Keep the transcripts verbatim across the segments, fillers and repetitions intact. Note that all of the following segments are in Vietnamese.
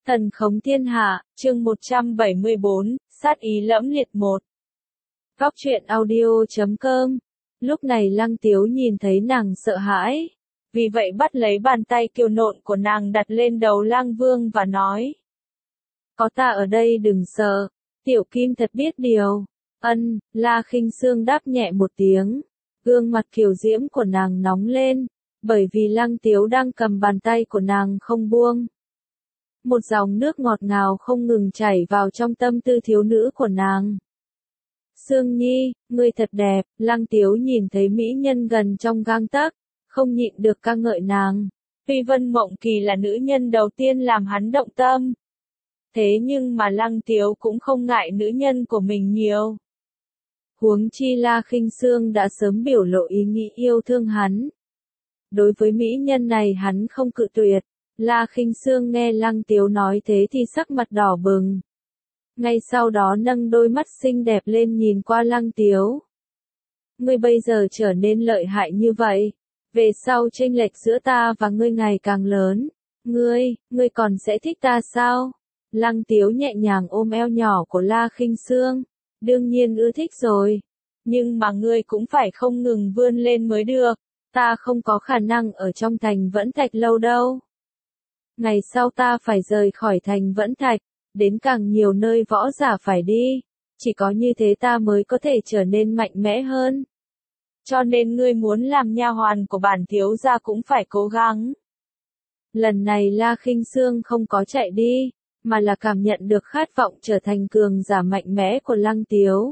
Thần khống thiên hạ, chương một trăm bảy mươi bốn, sát ý lẫm liệt một. Góc truyện audio chấm com. Lúc này Lăng Tiếu nhìn thấy nàng sợ hãi, vì vậy bắt lấy bàn tay kiều nộn của nàng đặt lên đầu Lang Vương và nói: Có ta ở đây đừng sợ, tiểu kim thật biết điều. Ân, La Khinh Sương đáp nhẹ một tiếng, gương mặt kiều diễm của nàng nóng lên, bởi vì Lăng Tiếu đang cầm bàn tay của nàng không buông. Một dòng nước ngọt ngào không ngừng chảy vào trong tâm tư thiếu nữ của nàng. Sương Nhi, ngươi thật đẹp. Lăng Tiếu nhìn thấy mỹ nhân gần trong gang tấc, không nhịn được ca ngợi nàng. Tuy Vân Mộng Kỳ là nữ nhân đầu tiên làm hắn động tâm, thế nhưng mà Lăng Tiếu cũng không ngại nữ nhân của mình nhiều. Huống chi La Khinh Sương đã sớm biểu lộ ý nghĩ yêu thương hắn. Đối với mỹ nhân này hắn không cự tuyệt. La Khinh Sương nghe Lăng Tiếu nói thế thì sắc mặt đỏ bừng. Ngay sau đó nâng đôi mắt xinh đẹp lên nhìn qua Lăng Tiếu. Ngươi bây giờ trở nên lợi hại như vậy. Về sau chênh lệch giữa ta và ngươi ngày càng lớn. Ngươi, ngươi còn sẽ thích ta sao? Lăng Tiếu nhẹ nhàng ôm eo nhỏ của La Khinh Sương. Đương nhiên ưa thích rồi. Nhưng mà ngươi cũng phải không ngừng vươn lên mới được. Ta không có khả năng ở trong thành Vẫn Thạch lâu đâu. Ngày sau ta phải rời khỏi thành Vẫn Thạch, đến càng nhiều nơi võ giả phải đi, chỉ có như thế ta mới có thể trở nên mạnh mẽ hơn. Cho nên ngươi muốn làm nha hoàn của bản thiếu gia cũng phải cố gắng. Lần này La Khinh Sương không có chạy đi, mà là cảm nhận được khát vọng trở thành cường giả mạnh mẽ của Lăng Tiếu.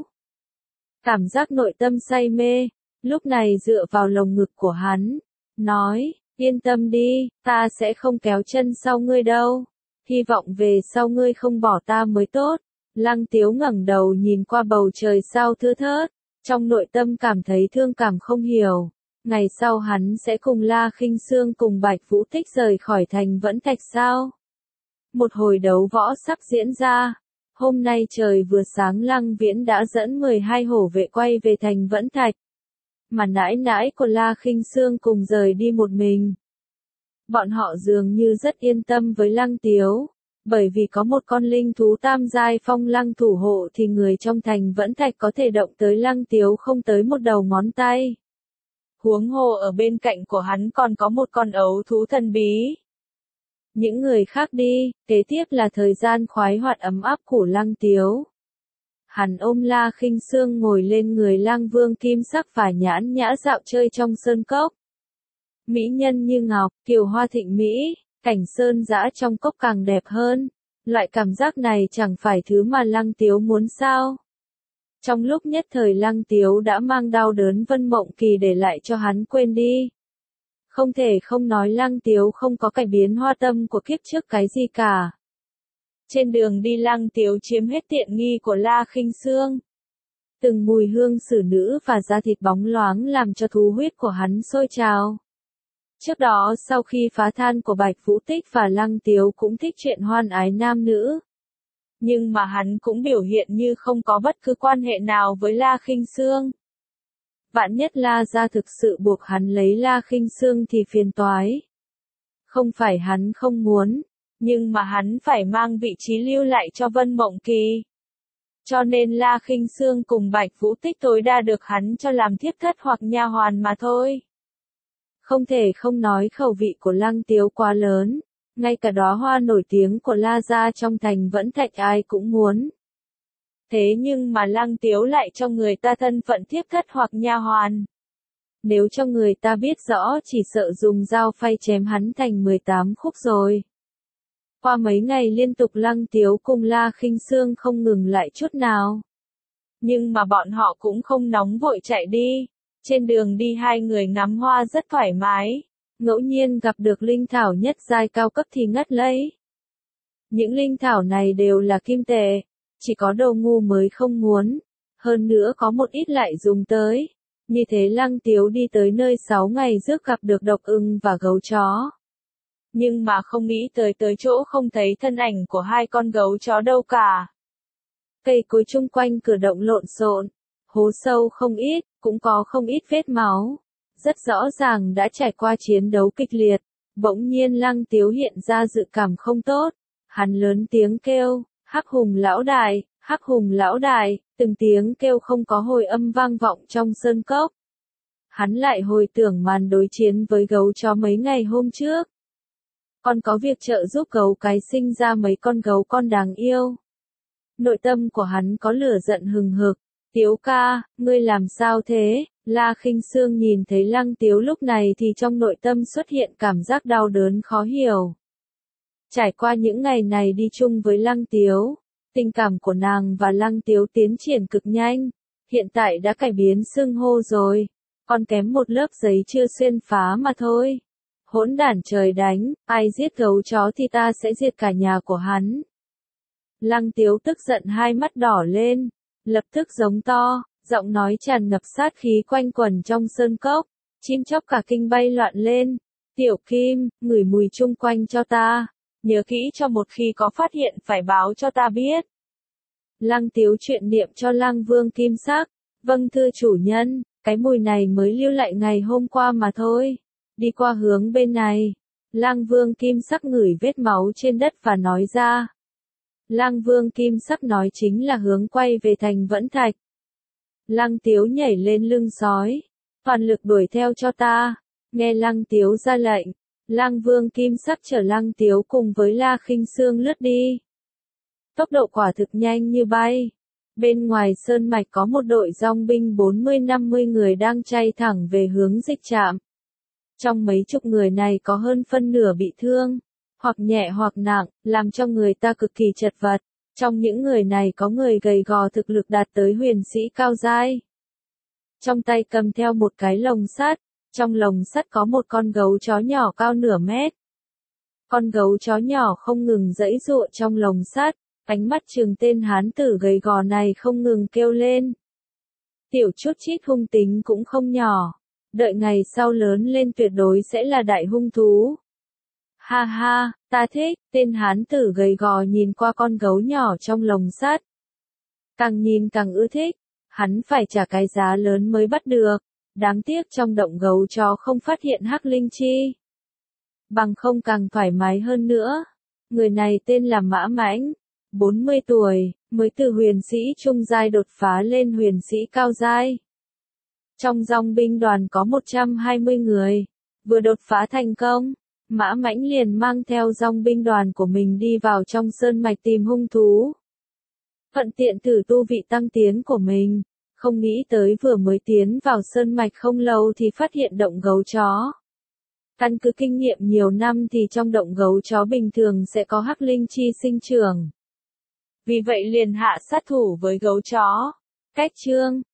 Cảm giác nội tâm say mê, lúc này dựa vào lồng ngực của hắn, nói: Yên tâm đi, ta sẽ không kéo chân sau ngươi đâu. Hy vọng về sau ngươi không bỏ ta mới tốt. Lăng Tiếu ngẩng đầu nhìn qua bầu trời sao thưa thớt, trong nội tâm cảm thấy thương cảm không hiểu. Ngày sau hắn sẽ cùng La Khinh Sương cùng Bạch Vũ Tích rời khỏi thành Vẫn Thạch sao? Một hồi đấu võ sắp diễn ra. Hôm nay trời vừa sáng Lăng Viễn đã dẫn mười hai hổ vệ quay về thành Vẫn Thạch. Mà nãi nãi của La Khinh Sương cùng rời đi một mình. Bọn họ dường như rất yên tâm với Lăng Tiếu, bởi vì có một con linh thú tam giai phong lăng thủ hộ thì người trong thành Vẫn Thạch có thể động tới Lăng Tiếu không tới một đầu ngón tay. Huống hồ ở bên cạnh của hắn còn có một con ấu thú thần bí. Những người khác đi, kế tiếp là thời gian khoái hoạt ấm áp của Lăng Tiếu. Hắn ôm La Khinh Sương ngồi lên người Lang Vương kim sắc và nhãn nhã dạo chơi trong sơn cốc. Mỹ nhân như ngọc, kiều hoa thịnh mỹ, cảnh sơn dã trong cốc càng đẹp hơn. Loại cảm giác này chẳng phải thứ mà Lăng Tiếu muốn sao? Trong lúc nhất thời Lăng Tiếu đã mang đau đớn Vân Mộng Kỳ để lại cho hắn quên đi. Không thể không nói Lăng Tiếu không có cải biến hoa tâm của kiếp trước cái gì cả. Trên đường đi Lăng Tiếu chiếm hết tiện nghi của La Khinh Sương. Từng mùi hương xử nữ và da thịt bóng loáng làm cho thú huyết của hắn sôi trào. Trước đó sau khi phá than của Bạch Vũ Tích và Lăng Tiếu cũng thích chuyện hoan ái nam nữ. Nhưng mà hắn cũng biểu hiện như không có bất cứ quan hệ nào với La Khinh Sương. Vạn nhất La gia thực sự buộc hắn lấy La Khinh Sương thì phiền toái. Không phải hắn không muốn, nhưng mà hắn phải mang vị trí lưu lại cho Vân Mộng Kỳ. Cho nên La Khinh Sương cùng Bạch Vũ Tích tối đa được hắn cho làm thiếp thất hoặc nha hoàn mà thôi. Không thể không nói khẩu vị của Lăng Tiếu quá lớn, ngay cả đóa hoa nổi tiếng của La gia trong thành Vẫn Thạch ai cũng muốn. Thế nhưng mà Lăng Tiếu lại cho người ta thân phận thiếp thất hoặc nha hoàn. Nếu cho người ta biết rõ chỉ sợ dùng dao phay chém hắn thành mười tám khúc rồi. Qua mấy ngày liên tục Lăng Tiếu cùng La Khinh Sương không ngừng lại chút nào. Nhưng mà bọn họ cũng không nóng vội chạy đi. Trên đường đi hai người ngắm hoa rất thoải mái. Ngẫu nhiên gặp được linh thảo nhất giai cao cấp thì ngất lấy. Những linh thảo này đều là kim tệ. Chỉ có đồ ngu mới không muốn. Hơn nữa có một ít lại dùng tới. Như thế Lăng Tiếu đi tới nơi sáu ngày rước gặp được độc ưng và gấu chó. Nhưng mà không nghĩ tới tới chỗ không thấy thân ảnh của hai con gấu chó đâu cả. Cây cối chung quanh cửa động lộn xộn, hố sâu không ít, cũng có không ít vết máu. Rất rõ ràng đã trải qua chiến đấu kịch liệt, bỗng nhiên Lăng Tiếu hiện ra dự cảm không tốt. Hắn lớn tiếng kêu, Hắc Hùng lão đại, Hắc Hùng lão đại, từng tiếng kêu không có hồi âm vang vọng trong sơn cốc. Hắn lại hồi tưởng màn đối chiến với gấu chó mấy ngày hôm trước. Còn có việc trợ giúp gấu cái sinh ra mấy con gấu con đáng yêu. Nội tâm của hắn có lửa giận hừng hực. Tiếu ca, ngươi làm sao thế? La Khinh Sương nhìn thấy Lăng Tiếu lúc này thì trong nội tâm xuất hiện cảm giác đau đớn khó hiểu. Trải qua những ngày này đi chung với Lăng Tiếu, tình cảm của nàng và Lăng Tiếu tiến triển cực nhanh, hiện tại đã cải biến xưng hô rồi, còn kém một lớp giấy chưa xuyên phá mà thôi. Hỗn đản trời đánh, ai giết gấu chó thì ta sẽ diệt cả nhà của hắn. Lăng Tiếu tức giận hai mắt đỏ lên, lập tức giống to, giọng nói tràn ngập sát khí quanh quẩn trong sơn cốc, chim chóc cả kinh bay loạn lên. Tiểu Kim, ngửi mùi chung quanh cho ta, nhớ kỹ cho một khi có phát hiện phải báo cho ta biết. Lăng Tiếu chuyện niệm cho Lăng Vương Kim Sắc, vâng thưa chủ nhân, cái mùi này mới lưu lại ngày hôm qua mà thôi. Đi qua hướng bên này, Lăng Vương Kim Sắc ngửi vết máu trên đất và nói ra. Lăng Vương Kim Sắc nói chính là hướng quay về thành Vẫn Thạch. Lăng Tiếu nhảy lên lưng sói, toàn lực đuổi theo cho ta. Nghe Lăng Tiếu ra lệnh, Lăng Vương Kim Sắc chở Lăng Tiếu cùng với La Khinh Sương lướt đi. Tốc độ quả thực nhanh như bay. Bên ngoài sơn mạch có một đội dòng binh bốn mươi năm mươi người đang chạy thẳng về hướng dịch trạm. Trong mấy chục người này có hơn phân nửa bị thương, hoặc nhẹ hoặc nặng, làm cho người ta cực kỳ chật vật. Trong những người này có người gầy gò thực lực đạt tới huyền sĩ cao giai. Trong tay cầm theo một cái lồng sắt, trong lồng sắt có một con gấu chó nhỏ cao nửa mét. Con gấu chó nhỏ không ngừng giãy giụa trong lồng sắt, ánh mắt trừng tên hán tử gầy gò này không ngừng kêu lên. Tiểu chút chít hung tính cũng không nhỏ, đợi ngày sau lớn lên tuyệt đối sẽ là đại hung thú. Ha ha, ta thích, tên hán tử gầy gò nhìn qua con gấu nhỏ trong lồng sắt. Càng nhìn càng ưa thích, hắn phải trả cái giá lớn mới bắt được, đáng tiếc trong động gấu chó không phát hiện hắc linh chi. Bằng không càng thoải mái hơn nữa. Người này tên là Mã Mãnh, bốn mươi tuổi, mới từ huyền sĩ trung giai đột phá lên huyền sĩ cao giai. Trong dòng binh đoàn có một trăm hai mươi người, vừa đột phá thành công. Mã Mãnh liền mang theo dòng binh đoàn của mình đi vào trong sơn mạch tìm hung thú. Thuận tiện thử tu vị tăng tiến của mình, không nghĩ tới vừa mới tiến vào sơn mạch không lâu thì phát hiện động gấu chó. Căn cứ kinh nghiệm nhiều năm thì trong động gấu chó bình thường sẽ có hắc linh chi sinh trưởng. Vì vậy liền hạ sát thủ với gấu chó. Cách chương